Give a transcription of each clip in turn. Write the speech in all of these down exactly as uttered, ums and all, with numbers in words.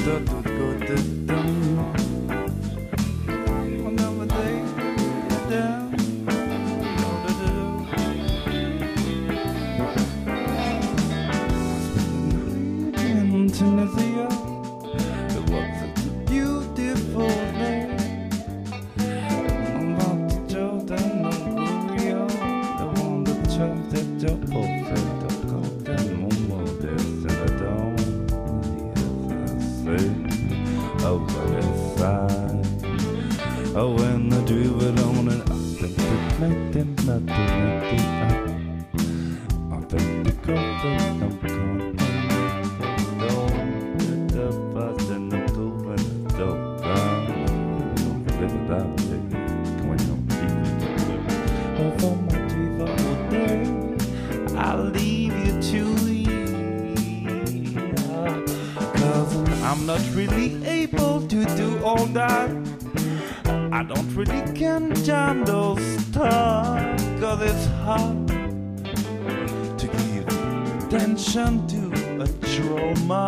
Tunisia, it was a beautiful day. I'm about to tell them I'm Korea. The one that chose that job perfect. I call them more this and I don't say over this side. Oh, when I do it on and I think to make them not to make it up. I think to go for some kind. I'll leave you to it, cause I'm not really able to do all that. I don't really can jam those stars, cause it's hard to give attention to a trauma.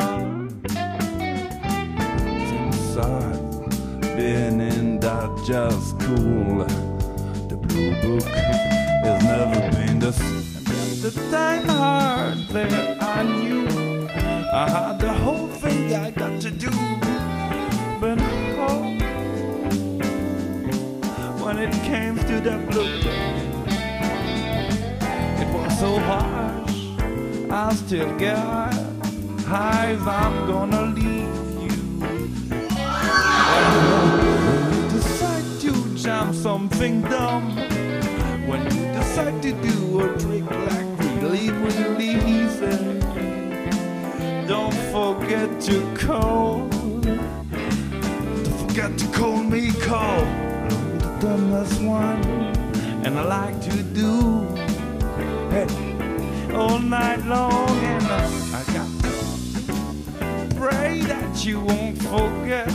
Since I've been in that jazz school, the blue book has never been the same. The time hard there, I knew I had the whole thing I got to do. But oh, when it came to the blue, it was so harsh. I still get highs, I'm gonna leave you. And when you decide to jam something dumb, when you decide to do a trick like really, really easy, don't forget to call. Don't forget to call me, call. I'm the dumbest one, and I like to do hey, all night long, and I, I got to pray that you won't forget.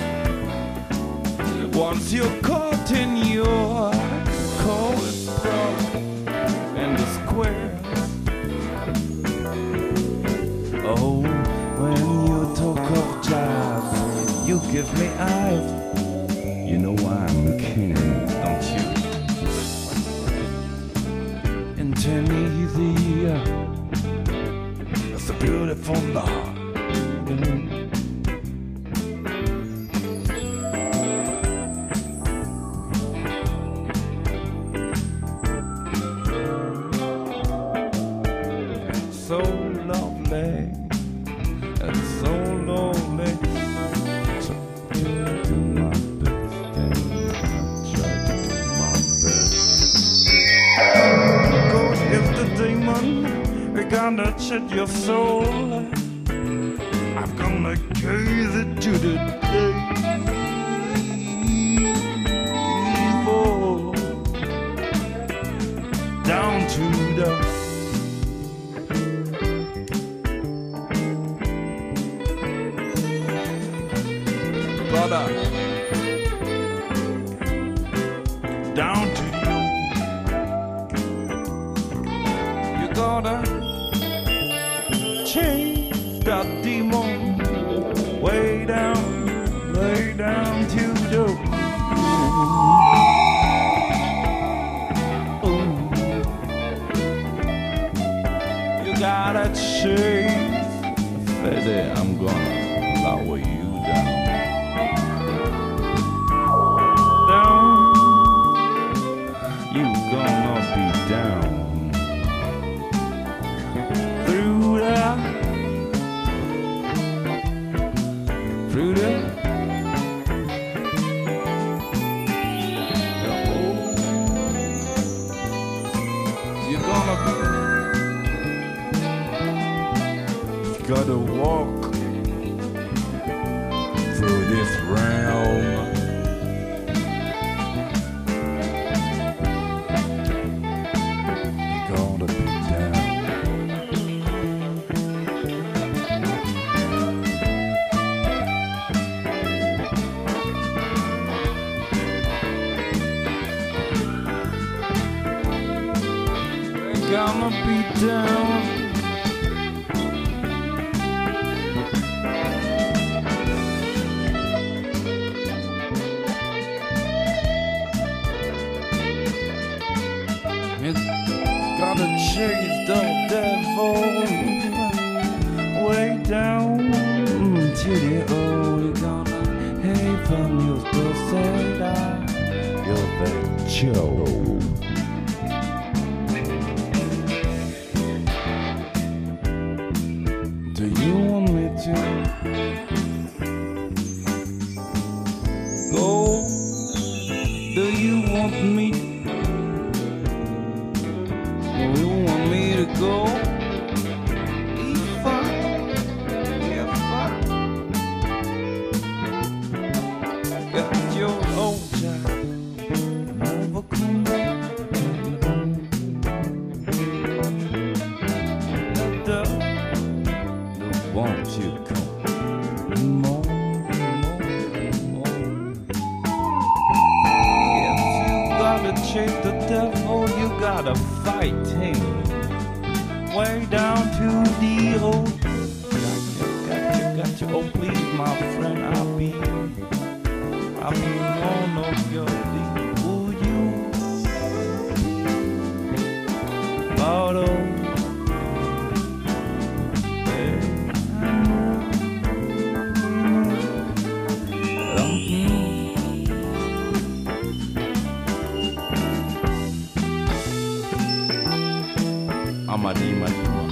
Once you're caught in your cold and the square. Oh, when you talk of jazz, you give me eyes. You know I'm the king, don't you? In Tunisia, it's a beautiful night. So lovely, it's so lonely. So do my best, and I try to do my best. God is the demon, we're gonna cheat your soul. I'm gonna gaze it to the day. Evil, down to the brother, down to you. You gotta chase that demon way down, way down to the ooh. You gotta chase, baby, I'm gonna lower you down. You gonna be down through the through the oh, you're gonna be, you gotta walk through this realm. Gonna be down. down mm, to the old gonna heaven. You still say that you're the Joe. Do you want me to go? Do you want me? Do you want me to go? If I, if I got your old child, never come back. Won't you come more, more, more? If you gotta chase the devil, you gotta fight him. Way down to the old. Got you, got you, got you. Oh please, my friend, I'll be, I'll be one of your lead. Will you? Bottle. Amadima.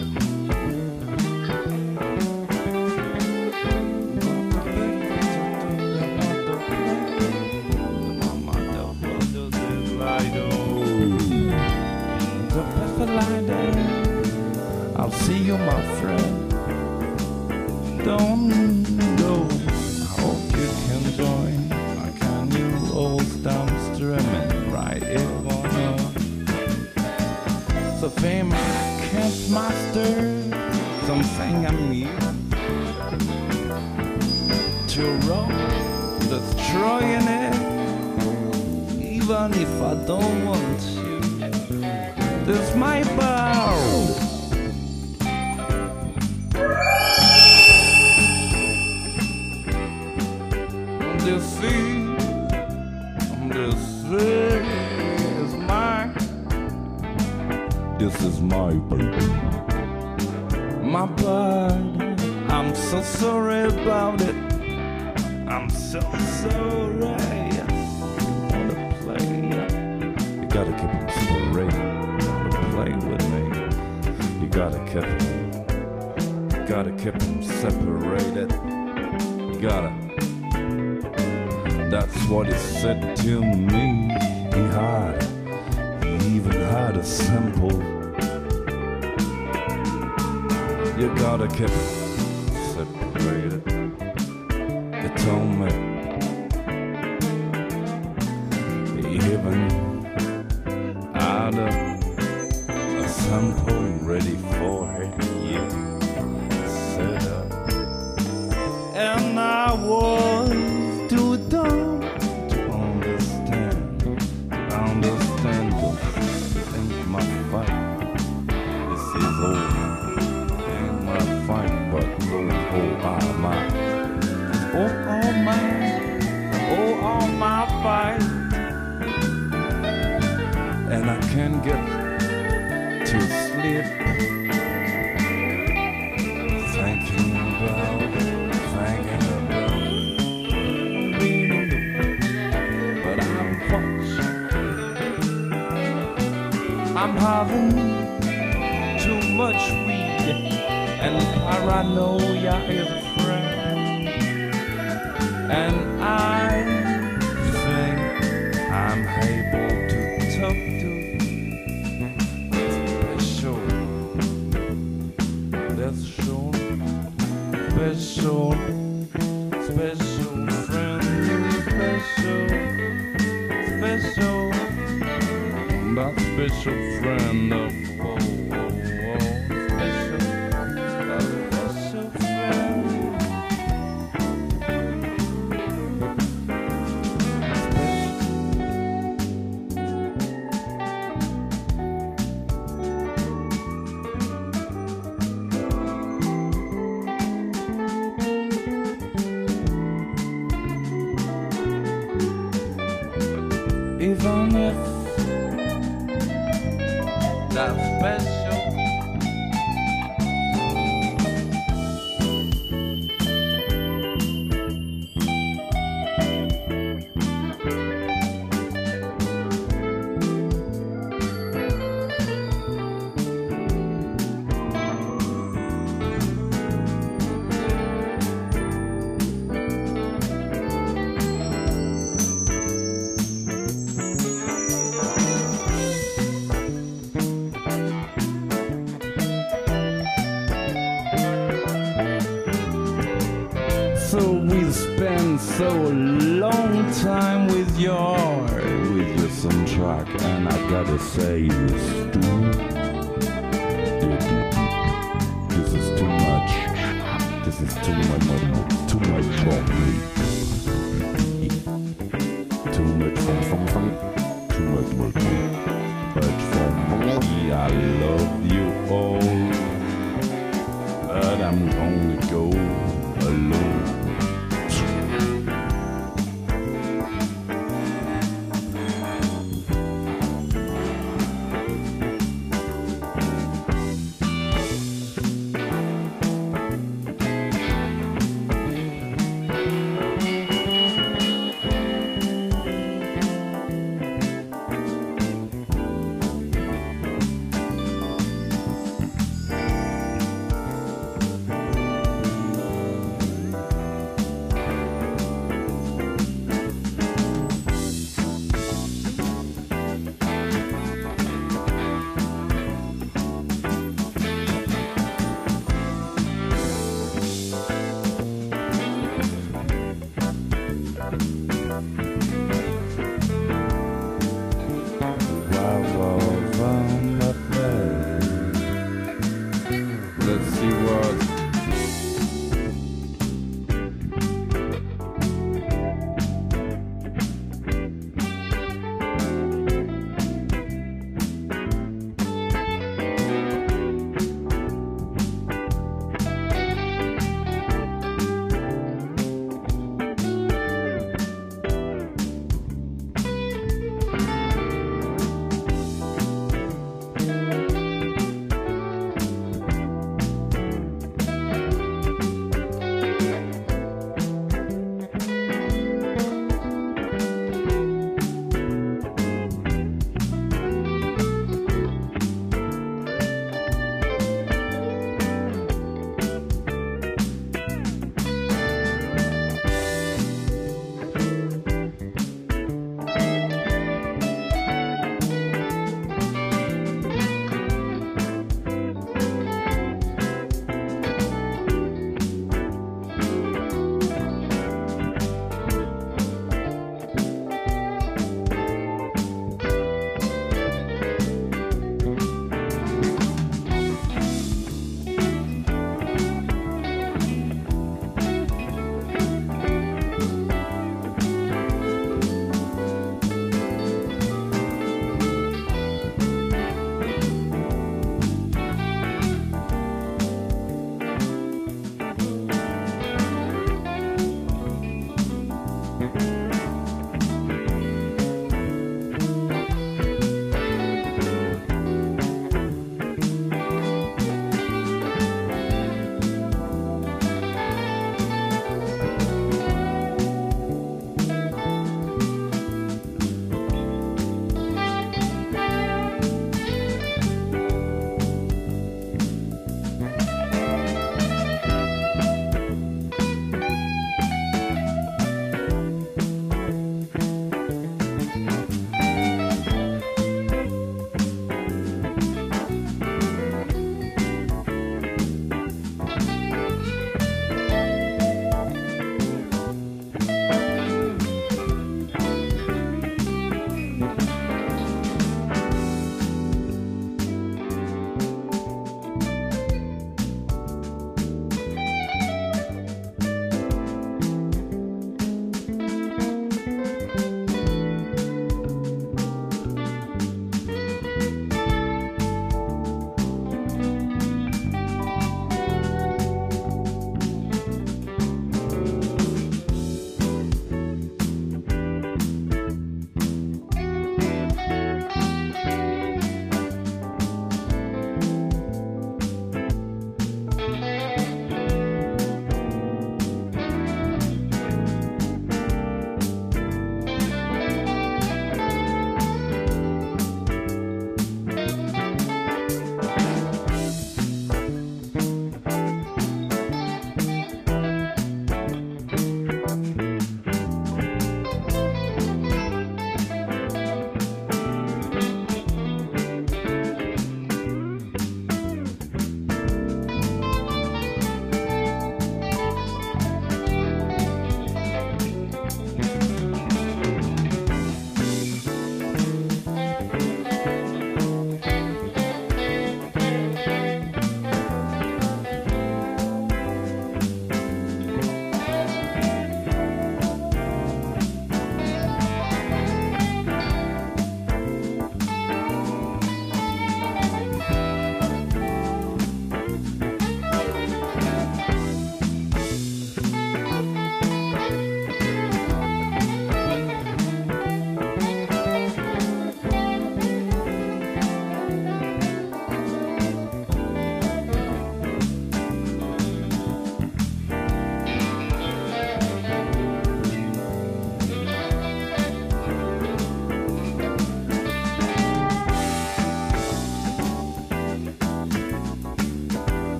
I'll see you, my friend. Don't go. I hope you can join. I can you old stamp streaming right here on earth. So fame I can't master, something I'm new to roll, destroying it. Even if I don't want to, this my bow. The sea, the sea is mine. This is my baby, my blood. I'm so sorry about it. I'm so sorry. You wanna play? You gotta keep it separated. You wanna play with me? You gotta keep it. You gotta keep them separated. You gotta. That's what he said to me. He had. He even had a simple. You gotta keep it separated. You told me, even had a, a sample ready for it. Yeah, said that, and I was too dumb to understand, to understand, to think my fight. This is over. Fight, but Lord, oh, all my, oh, all my, oh, all my fight, and I can't get to sleep, thinking about, thinking about, but I'm watching, I'm having too much weed. And paranoia is a friend, and I think I'm able to talk to special, that's sure, special, special friend, special, special, that special friend of all. Even if that's spent so long time with your with your soundtrack, and I gotta say this too. This is too much. This is too much, too much for me. Too much for fun, fun. Too much, much, much for me. I love you all, but I'm gonna go alone.